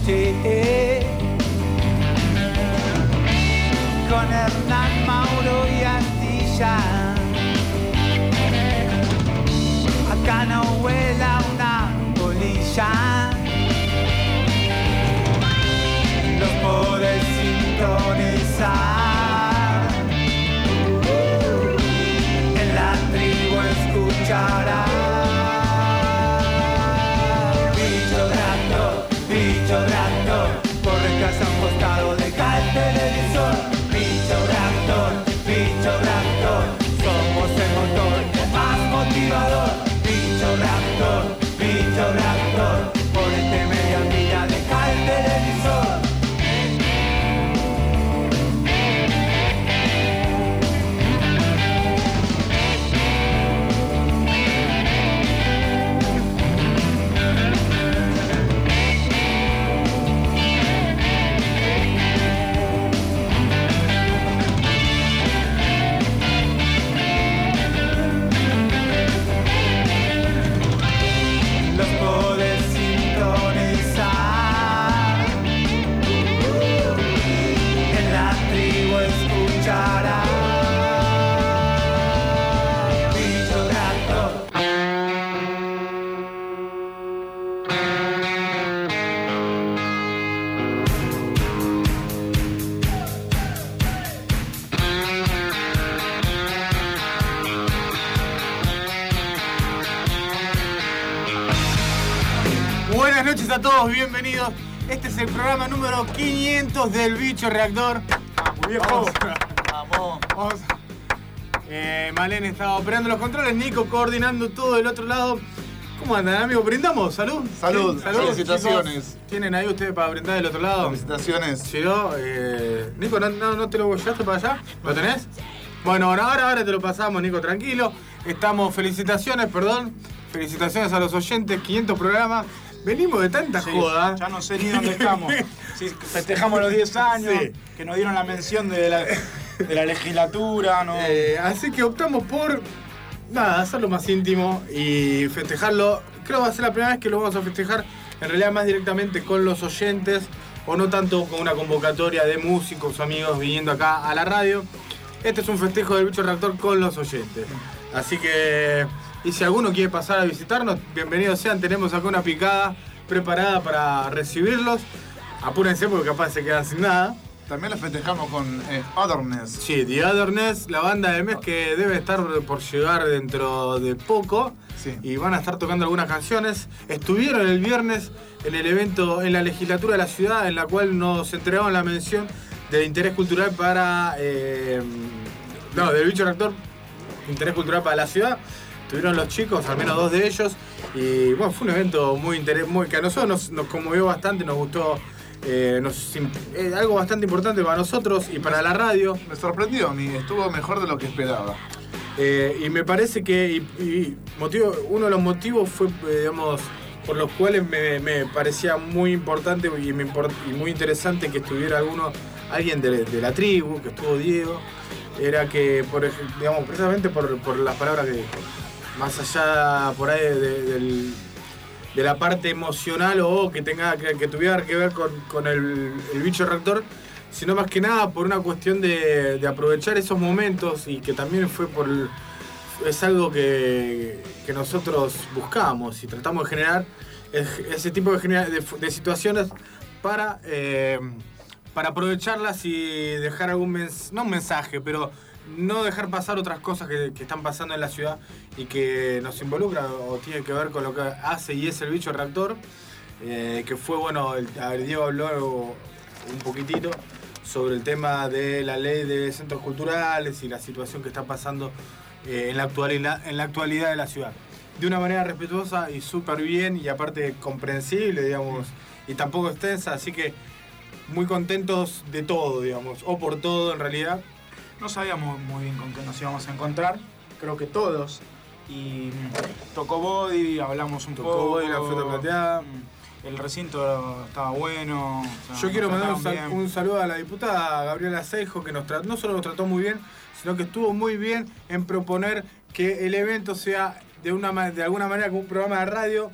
noche con Hernán, Mauro y Astilla. Acá no vuela una polilla. Los podés sintonizar. En la tribu escucharás. Bicho reactor, corre casa a un costado, deja el televisor. Bicho reactor, somos el motor más motivador. Bicho reactor, ponete media milla, deja el televisor. Buenas noches a todos, bienvenidos. Este es el programa número 500 del Bicho Reactor. Muy bien, Vamos. Malene estaba operando los controles, Nico coordinando todo del otro lado. ¿Cómo andan, amigos? ¿Brindamos? ¿Salud? Salud. Felicitaciones. Chicos. ¿Tienen ahí ustedes para brindar del otro lado? Felicitaciones. Llegó, Nico, ¿no te lo llevaste para allá? ¿Lo tenés? Bueno, ahora te lo pasamos, Nico, tranquilo. Felicitaciones a los oyentes, 500 programas. Venimos de tanta joda. Ya no sé ni dónde estamos. Sí, festejamos los 10 años, sí, que nos dieron la mención de la legislatura, ¿no? Así que optamos por hacerlo más íntimo y festejarlo. Creo que va a ser la primera vez que lo vamos a festejar en realidad más directamente con los oyentes, o no tanto con una convocatoria de músicos, amigos viniendo acá a la radio. Este es un festejo del Bicho Reactor con los oyentes. Así que, y si alguno quiere pasar a visitarnos, bienvenidos sean. Tenemos acá una picada preparada para recibirlos. Apúrense porque capaz se quedan sin nada. También lo festejamos con Otherness. Sí, The Otherness, la banda del mes que debe estar por llegar dentro de poco. Sí. Y van a estar tocando algunas canciones. Estuvieron el viernes en el evento en la legislatura de la ciudad, en la cual nos entregaron la mención de interés cultural para... del Bicho Reactor, interés cultural para la ciudad. Estuvieron los chicos, al menos 2 de ellos. Y bueno, fue un evento que a nosotros nos conmovió bastante, nos gustó. Algo bastante importante para nosotros y para la radio. Me sorprendió, estuvo mejor de lo que esperaba. Y me parece que uno de los motivos fue, por los cuales me parecía muy importante y muy interesante que estuviera alguien de la tribu, que estuvo Diego. Era que, precisamente por las palabras que, más allá por ahí de la parte emocional o que tuviera que ver con el Bicho Reactor, sino más que nada por una cuestión de aprovechar esos momentos, y que también es algo que nosotros buscamos y tratamos de generar ese tipo de situaciones para aprovecharlas y dejar no un mensaje, pero no dejar pasar otras cosas que están pasando en la ciudad y que nos involucra o tiene que ver con lo que hace y es el Bicho Reactor, que fue Diego habló un poquitito sobre el tema de la ley de centros culturales y la situación que está pasando en la actualidad de la ciudad. De una manera respetuosa y súper bien, y aparte comprensible, y tampoco extensa, así que muy contentos de todo, o por todo en realidad. No sabíamos muy bien con qué nos íbamos a encontrar, creo que todos. Y tocó Body, hablamos un poco. Tocó Body, la Flota Plateada. El recinto estaba bueno. Yo quiero mandar un saludo a la diputada Gabriela Seijo, que no solo nos trató muy bien, sino que estuvo muy bien en proponer que el evento sea de alguna manera como un programa de radio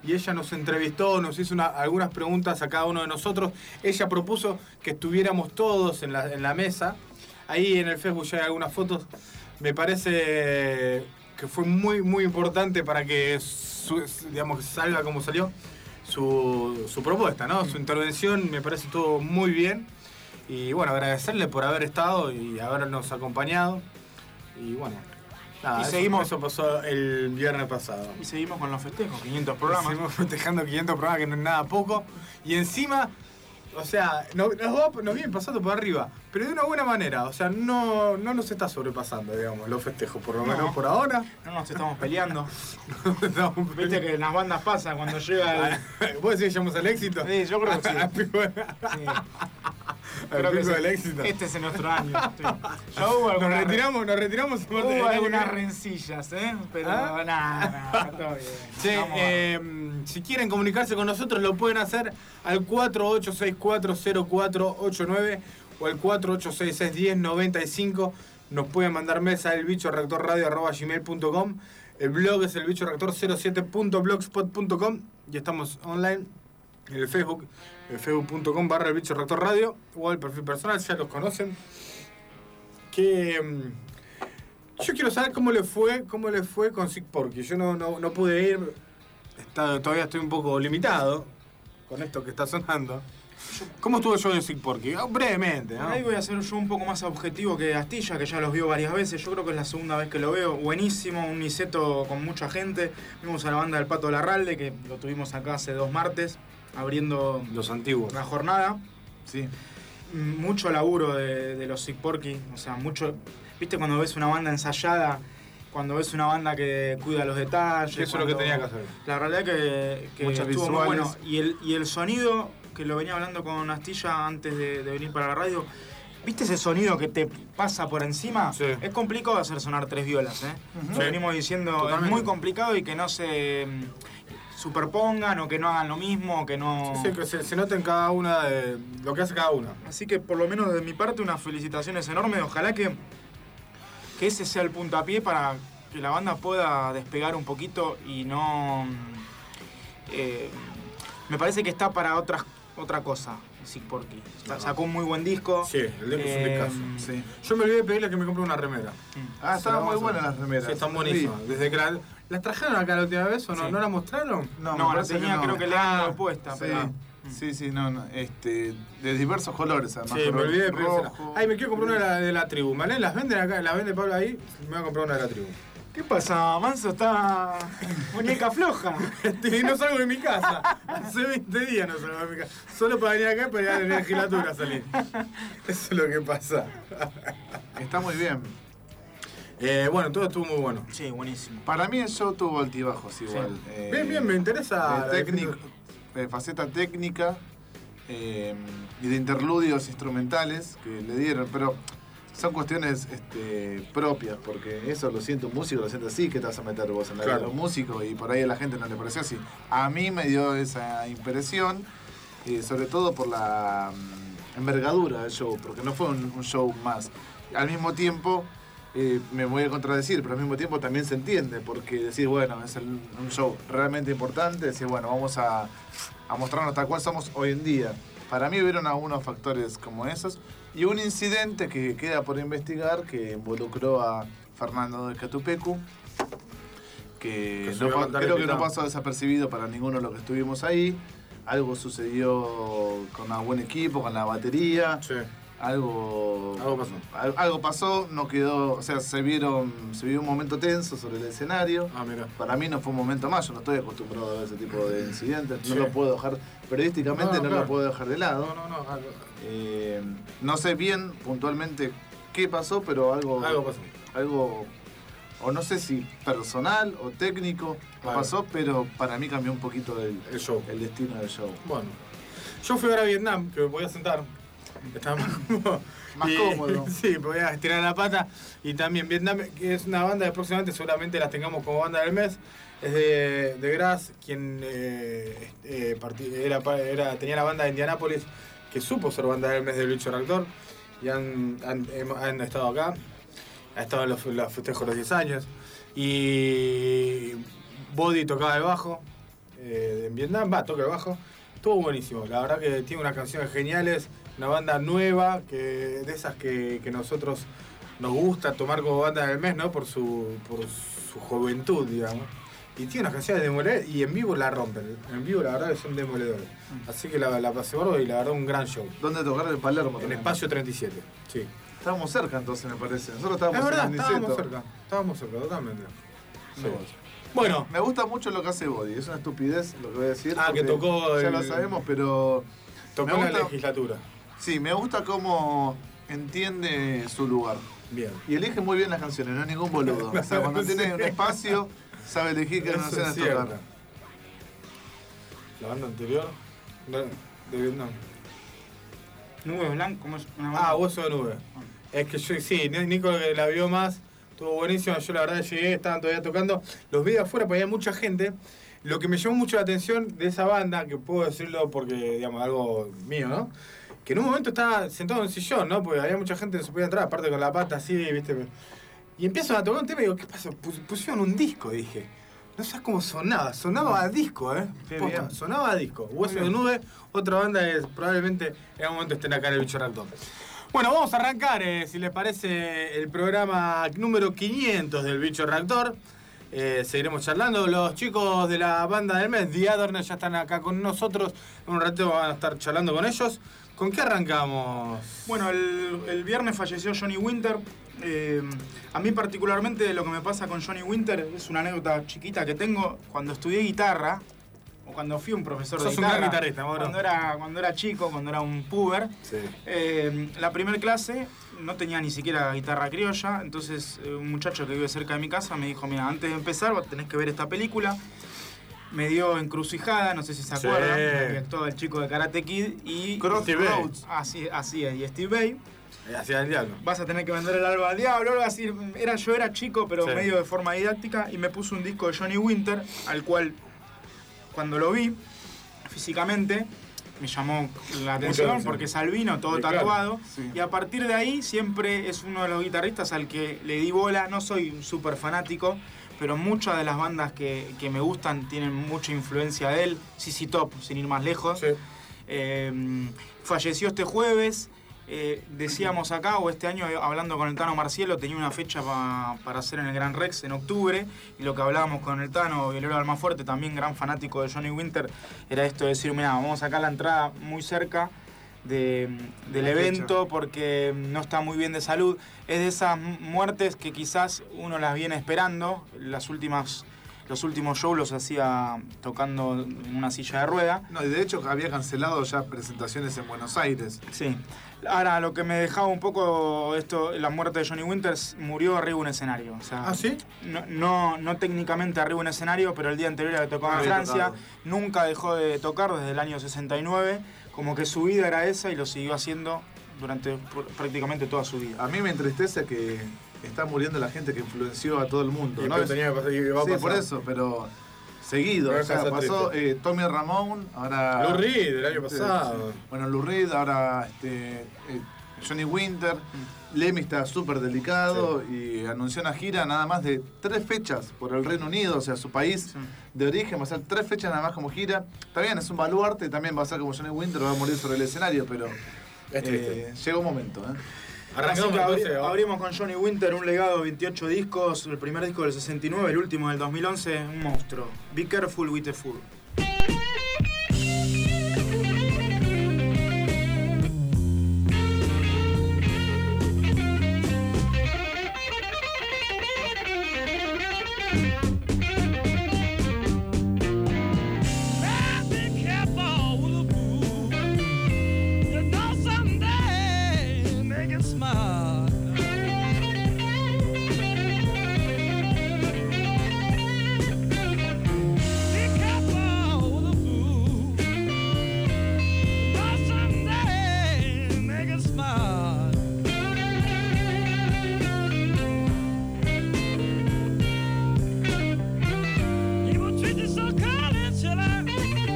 y ella nos entrevistó, nos hizo algunas preguntas a cada uno de nosotros. Ella propuso que estuviéramos todos en la mesa. Ahí en el Facebook ya hay algunas fotos. Me parece que fue muy, muy importante para que, digamos, salga como salió su propuesta, ¿no? Su intervención, me parece todo muy bien. Y bueno, agradecerle por haber estado y habernos acompañado. Y bueno, nada, eso pasó el viernes pasado. Y seguimos con los festejos, 500 programas. Seguimos festejando 500 programas, que no es nada poco. Y encima, o sea, nos vienen pasando por arriba, pero de una buena manera. O sea, no nos está sobrepasando, digamos, los festejos, por lo menos por ahora. No nos estamos peleando. Viste que en las bandas pasa cuando llega el... ¿Vos decís que llegamos al éxito? Sí, yo creo que sí. Sí. Creo que del éxito. Este es nuestro año. Nos retiramos. Hubo algunas rencillas, pero nada, todo bien. Sí, si quieren comunicarse con nosotros lo pueden hacer al 48640489 o al 48661095. Nos pueden mandar mesa al elbichoreactorradio@gmail.com. El blog es elbichoreactor07.blogspot.com y estamos online en el Facebook, facebook.com/elbichoreactorradio o el perfil personal, ya los conocen. Yo quiero saber cómo le fue con Sick Porky. Yo no pude ir, todavía estoy un poco limitado con esto que está sonando. ¿Cómo estuvo el show de Sick Porky? Brevemente, ¿no? Ahí voy a hacer yo un poco más objetivo que Astilla, que ya los vio varias veces. Yo creo que es la segunda vez que lo veo. Buenísimo, un niceto con mucha gente. Vimos a la banda del Pato Larralde, que lo tuvimos acá hace 2 martes, abriendo los antiguos la jornada. Sí. Mucho laburo de los Sick Porky. O sea, mucho... ¿Viste cuando ves una banda ensayada? Cuando ves una banda que cuida los detalles. Eso es lo que tenía que hacer. La realidad que estuvo muy bueno. Y el sonido, que lo venía hablando con Astilla antes de venir para la radio. ¿Viste ese sonido que te pasa por encima? Sí. Es complicado hacer sonar 3 violas, Uh-huh. Lo venimos diciendo, totalmente. Es muy complicado y que no se superpongan o que no hagan lo mismo, que no... Sí, que se noten cada una de lo que hace cada una. Así que por lo menos de mi parte unas felicitaciones enormes. Ojalá que ese sea el puntapié para que la banda pueda despegar un poquito y no... me parece que está para otra cosa, Sick Porky. Sacó un muy buen disco. Sí, el disco es un discazo. Sí. Yo me olvidé de pedirle que me compre una remera. Estaban muy buenas las remeras. Sí, están buenísimas. Desde que ¿las trajeron acá la última vez o no? Sí. ¿No la mostraron? No, la tenía, creo que le han puesta. Sí. Pero... Sí, de diversos colores además. Sí, me olvidé de pedirla. rojo. Ay, me quiero comprar una de la tribu. ¿Vale? ¿Las venden acá? ¿Las vende Pablo ahí? Me voy a comprar una de la tribu. ¿Qué pasa? Manso está muñeca floja. No salgo de mi casa. Hace 20 días no salgo de mi casa. Solo para venir acá y para ir a la legislatura salir. Eso es lo que pasa. Está muy bien. Bueno, todo estuvo muy bueno. Sí, buenísimo. Para mí el show tuvo altibajos igual. Sí. Bien, me interesa. Faceta técnica y de interludios instrumentales que le dieron, pero son cuestiones propias, porque eso lo siente un músico, lo siente así, que te vas a meter vos en la vida de un músico y por ahí a la gente no le pareció así. A mí me dio esa impresión, sobre todo por la envergadura del show, porque no fue un show más. Al mismo tiempo, me voy a contradecir, pero al mismo tiempo también se entiende, porque decís, bueno, es un show realmente importante, decís, bueno, vamos a mostrarnos tal cual somos hoy en día. Para mí hubieron algunos factores como esos, y un incidente que queda por investigar que involucró a Fernando de Catupecu, que creo que no pasó desapercibido para ninguno de los que estuvimos ahí. Algo sucedió con un buen equipo, con la batería. Sí. Algo pasó, no quedó, o sea, se vivió un momento tenso sobre el escenario. Mira. Para mí no fue un momento más, yo no estoy acostumbrado a ver ese tipo de incidentes, Sí. no lo puedo dejar, periodísticamente no claro. lo puedo dejar de lado. No. No sé bien puntualmente qué pasó, pero algo pasó. O no sé si personal o técnico Claro. pasó, pero para mí cambió un poquito El show. el destino del show. Bueno, yo fui ahora a Vietnam, que me voy a sentar. Estaba Más cómodo. Sí, voy a estirar la pata. Y también Vietnam, que es una banda que próximamente seguramente las tengamos como banda del mes. Es de Gras, quien tenía la banda de Indianápolis, que supo ser banda del mes del Bicho Reactor. Y han estado acá. Ha estado en los festejos de los 10 años. Y Body tocaba el bajo. en Vietnam, toca el bajo. Estuvo buenísimo, la verdad que tiene unas canciones geniales, una banda nueva, de esas que nosotros nos gusta tomar como banda del mes, ¿no? Por su juventud, digamos. Y tiene unas canciones demoledoras y en vivo la rompen. En vivo la verdad que son demoledores. Así que la pasé bárbaro y la verdad un gran show. ¿Dónde tocaron? En Palermo En también. Espacio 37, sí. Estábamos cerca entonces, me parece. Nosotros estábamos Es verdad, en el Niceto. estábamos cerca, totalmente. Sí. Sí. Bueno, Me gusta mucho lo que hace Body. Es una estupidez lo que voy a decir. Ah, que porque tocó ya el- lo sabemos, pero tocó me en la gusta- legislatura. sí, me gusta cómo entiende su lugar. Bien. Y elige muy bien las canciones, no es ningún boludo. O sea, cuando tiene un espacio, sabe elegir qué Eso canciones es cierto. tocar. La banda anterior de Vietnam. Nubes Blancas, ¿cómo es una banda? Hueso de Nube. Es que yo, sí, Nico que la vio más, estuvo buenísimo. Yo la verdad llegué, estaban todavía tocando. Los vi de afuera porque había mucha gente. Lo que me llamó mucho la atención de esa banda, que puedo decirlo porque, digamos, algo mío, ¿no? Que en un momento estaba sentado en un sillón, ¿no? Porque había mucha gente que se podía entrar, aparte con la pata así, ¿viste? Y empiezan a tocar un tema y digo, ¿qué pasó? Pusieron un disco, dije. No sabes cómo sonaba a disco, ¿eh? Qué Posta, bien. sonaba a disco. Hueso de Nube, otra banda que probablemente en algún momento estén acá en el Bicho Reactor. Bueno, vamos a arrancar, si les parece, el programa número 500 del Bicho Reactor. Seguiremos charlando. Los chicos de la banda del mes, The Adorno, ya están acá con nosotros. En un rato van a estar charlando con ellos. ¿Con qué arrancamos? Bueno, el viernes falleció Johnny Winter. A mí particularmente lo que me pasa con Johnny Winter es una anécdota chiquita que tengo. Cuando estudié guitarra, o cuando fui un profesor de Sos un guitarra, gran guitarrista, Mauro. cuando era chico, cuando era un puber, Sí. la primera clase no tenía ni siquiera guitarra criolla, entonces un muchacho que vive cerca de mi casa me dijo, mira, antes de empezar vos tenés que ver esta película. Me dio Encrucijada, no sé si se Sí. acuerdan, que actuaba el chico de Karate Kid y... Crossroads. Así es, y Steve Vai. Hacia el diablo. Vas a tener que vender el alma al diablo, algo así. Yo era chico, pero Sí. medio de forma didáctica, y me puso un disco de Johnny Winter, al cual, cuando lo vi, físicamente, me llamó la atención, atención. porque es albino, todo Sí, claro. tatuado, Sí. y a partir de ahí siempre es uno de los guitarristas al que le di bola. No soy un súper fanático, pero muchas de las bandas que me gustan tienen mucha influencia de él. CC Top, sin ir más lejos. Sí. Falleció este jueves. Decíamos acá, o este año, hablando con el Tano Marcielo, tenía una fecha para hacer en el Gran Rex en octubre, y lo que hablábamos con el Tano, Violero Almafuerte, también gran fanático de Johnny Winter, era esto de decir, mira, vamos a sacar la entrada muy cerca del La evento fecha. porque no está muy bien de salud. Es de esas muertes que quizás uno las viene esperando. Los últimos shows los hacía tocando en una silla de rueda. No, y de hecho había cancelado ya presentaciones en Buenos Aires. Sí. Ahora, lo que me dejaba un poco la muerte de Johnny Winters, murió arriba de un escenario. O sea, ¿Ah, sí? no técnicamente arriba de un escenario, pero el día anterior había tocado en Había Francia. tocado. Nunca dejó de tocar desde el año 69. Como que su vida era esa y lo siguió haciendo durante prácticamente toda su vida. A mí me entristece que está muriendo la gente que influenció a todo el mundo. Y ¿no? pero tenía que pasar, y va a Sí, pasar. por eso, pero seguido. Pero O sea, está pasó triste. Tommy Ramón, ahora... Lou Reed, el año pasado. Bueno, Lou Reed, ahora Johnny Winter. Lemmy está súper delicado y anunció una gira nada más de 3 fechas por el Reino Unido, o sea, su país Sí. de origen. Va a ser 3 fechas nada más como gira. Está bien, es un baluarte, también va a ser como Johnny Winter, va a morir sobre el escenario, pero Es triste. llega un momento. Así Arrancamos que entonces, ¿no? abrimos con Johnny Winter, un legado de 28 discos, el primer disco del 69, el último del 2011, un monstruo. Be Careful with the Fool. Be careful with a fool. You know someday make it smart. Be careful with a fool. You know someday make it smart. People treat you so cold and chilly.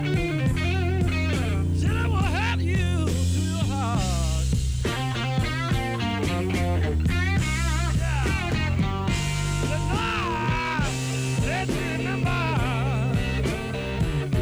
Chilly will hurt you to your heart. Yeah. Let's remember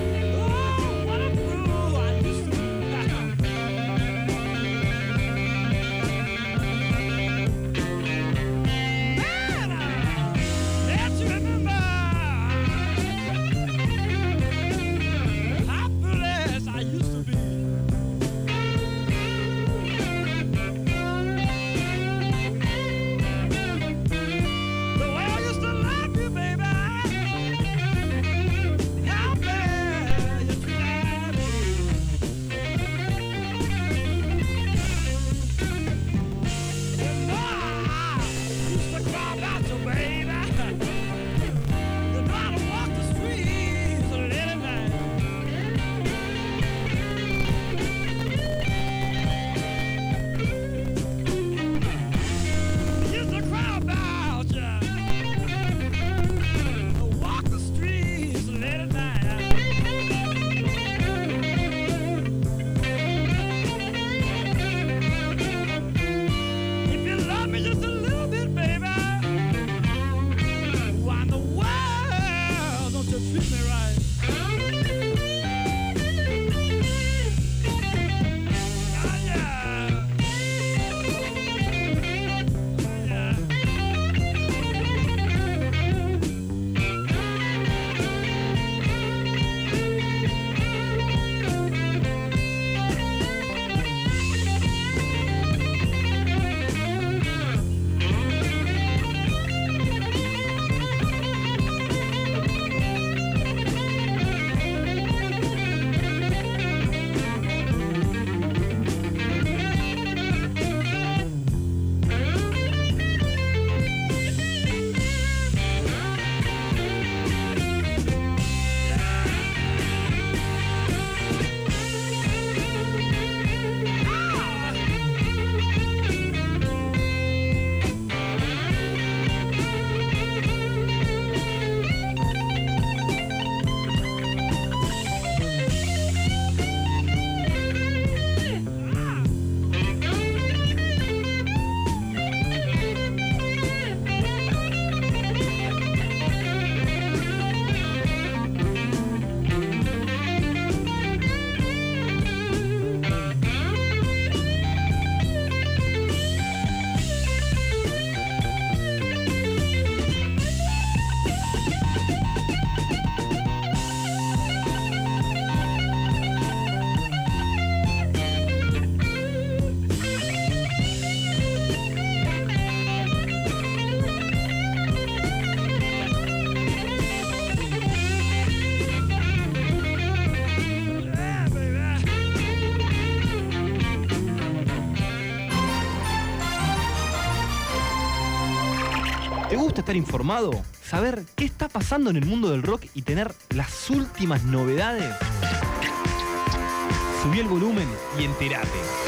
¿Te gusta estar informado? ¿Saber qué está pasando en el mundo del rock y tener las últimas novedades? Subí el volumen y entérate.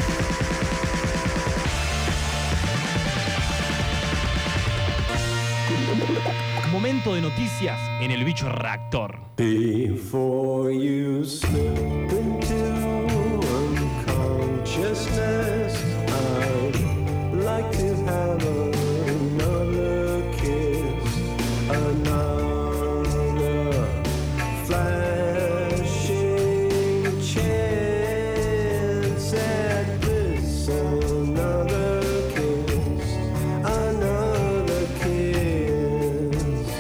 Momento de noticias en el Bicho Reactor. Before you slip into unconsciousness, I'd like to have another kiss, another flashing chance at this, another kiss, another kiss.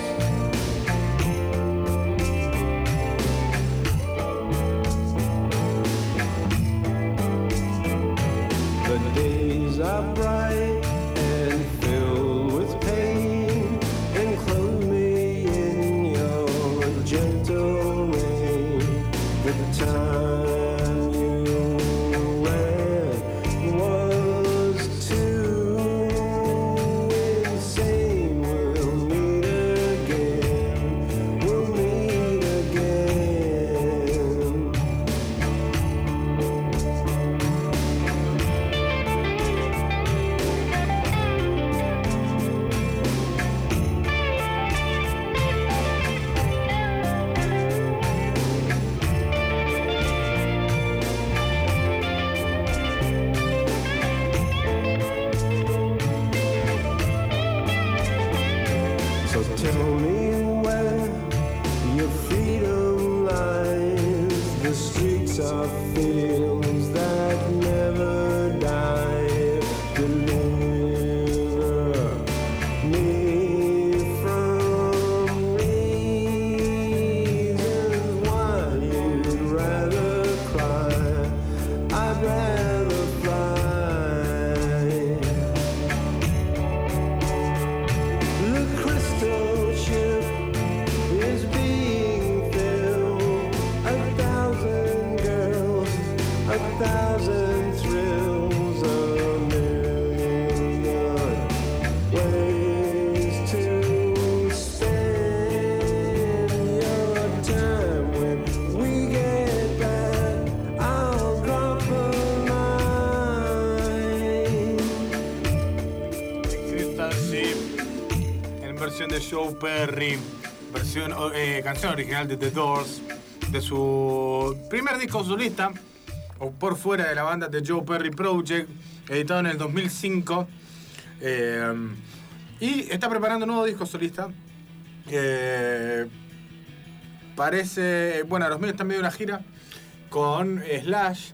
The days are bright and filled with pain. Enclose me in your gentle rain. The time you ran was too insane. We'll meet again. We'll meet again. So tell me where your freedom lies. The streets are fields that never die. Deliver me from reasons why you'd rather cry. I'd rather fly. The crystal ship is being filled. 1,000 girls, 1,000 thrills, a million ways to spend your time. When we get back, I'll drop a line. Crystal Ship en versión de Joe Perry, canción original de The Doors, de su primer disco solista, o por fuera de la banda, The Joe Perry Project, editado en el 2005. Y está preparando un nuevo disco solista. Parece. Bueno, los míos están medio una gira con Slash.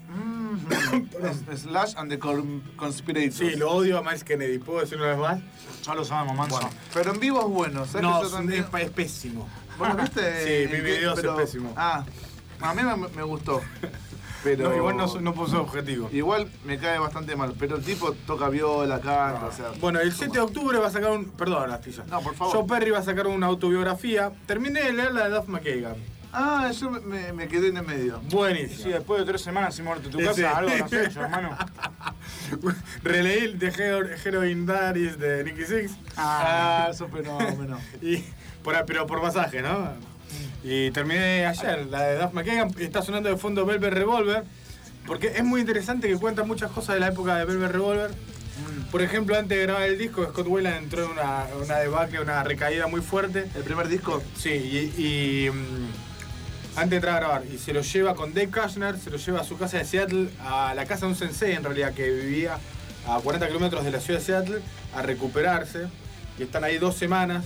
Slash and the Conspirators. Sí, lo odio a Miles Kennedy, ¿puedo decir una vez más? Ya lo sabemos, Manso. Bueno. Pero en vivo es bueno, ¿sabes? No, que yo también... es pésimo. ¿Vos lo viste? Sí, mi video es pésimo. Ah, a mí me gustó. Pero... No, igual no puso objetivo. Igual me cae bastante mal, pero el tipo toca viola, canta, o sea... Bueno, el 7 de octubre va a sacar un... Perdón, Astilla. No, por favor. Joe Perry va a sacar una autobiografía. Terminé de leer la de Duff McKagan. Ah, yo me quedé en el medio. Buenísimo. Sí, después de 3 semanas sin muerte tu casa, Sí. algo has hecho, hermano. Releí The Heroin Diaries de Nicky Six. Ah, eso fenómeno. Pero por masaje, ¿no? Y terminé ayer, la de Duff McKagan. Está sonando de fondo Velvet Revolver. Porque es muy interesante que cuenta muchas cosas de la época de Velvet Revolver. Por ejemplo, antes de grabar el disco, Scott Weiland entró en una debacle, una recaída muy fuerte. ¿El primer disco? Sí, antes de entrar a grabar. Y se lo lleva con Dave Kushner, se lo lleva a su casa de Seattle, a la casa de un sensei en realidad, que vivía a 40 kilómetros de la ciudad de Seattle, a recuperarse. Y están ahí 2 semanas.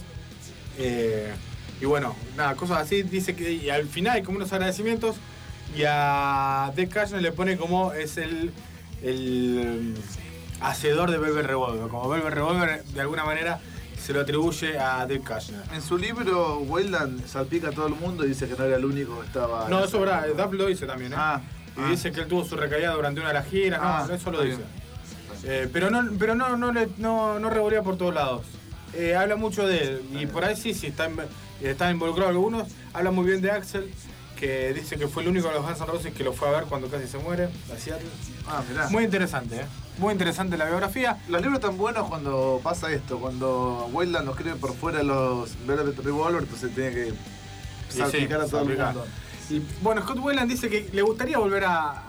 Y bueno, nada, cosas así. Dice que y al final hay como unos agradecimientos. Y a Dave Kushner le pone como es el hacedor de Velvet Revolver. Como Velvet Revolver, de alguna manera, se lo atribuye a Dave Kushner. En su libro, Weiland salpica a todo el mundo y dice que no era el único que estaba... No, eso es verdad, Duff lo dice también, ¿eh? Y dice que él tuvo su recaída durante una de las giras, no, eso lo dice. Pero no revolea por todos lados. Habla mucho de él, y por ahí sí, están involucrados algunos. Habla muy bien de Axel, que dice que fue el único de los Guns N' Roses que lo fue a ver cuando casi se muere, a Seattle. Ah, mirá. Muy interesante, ¿eh? muy interesante la biografía. Los libros están buenos cuando pasa esto, cuando Wayland lo escribe por fuera de los Velvet Revolver, entonces tiene que salpicar a todo el salpicar. mundo. Y bueno, Scott Weiland dice que le gustaría volver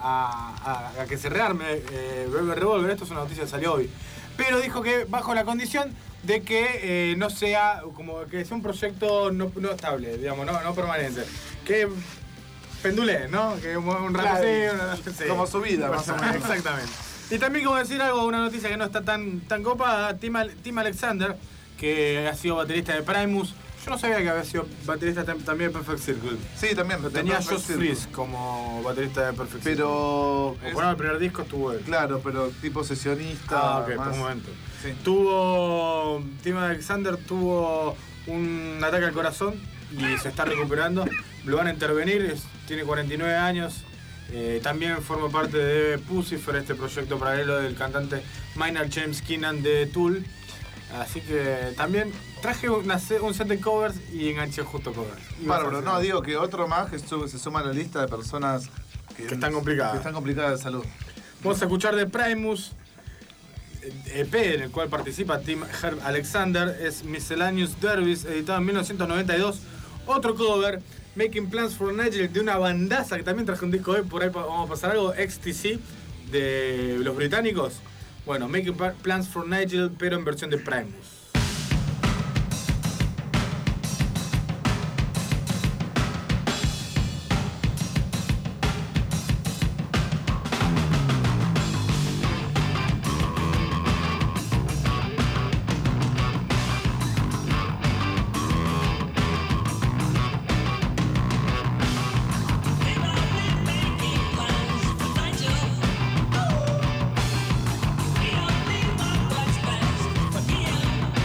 a que se rearme Velvet Revolver. Esto es una noticia que salió hoy. Pero dijo que bajo la condición de que no sea como que sea un proyecto no estable, digamos, no permanente. Que pendule, ¿no? Que un rato Claro, sí, como su vida, más o menos. Exactamente. Y también como decir algo, una noticia que no está tan copada, Tim Alexander, que ha sido baterista de Primus. Yo no sabía que había sido baterista también de Perfect Circle. Sí, también. Tenía Perfect Josh Circle. Freese como baterista de Perfect Circle. Pero... Bueno, el primer disco estuvo él. Claro, pero tipo sesionista. Ok, más. por un momento. Sí. Tim Alexander tuvo un ataque al corazón y se está recuperando. Lo van a intervenir, tiene 49 años. También forma parte de Puscifer, este proyecto paralelo del cantante Maynard James Keenan de Tool. Así que también traje un set de covers y enganché justo covers. Bárbaro, no, digo que otro más que se suma a la lista de personas que están complicadas. Que están complicadas de salud. Vamos a escuchar de Primus, EP en el cual participa Tim Alexander, es Miscellaneous Derbies, editado en 1992. Otro cover, Making Plans for Nigel, de una bandaza que también traje un disco hoy, por ahí vamos a pasar algo, XTC, de los británicos. Bueno, Making Plans for Nigel, pero en versión de Primus. Nigel.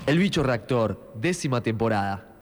El Bicho Reactor, 10ª temporada.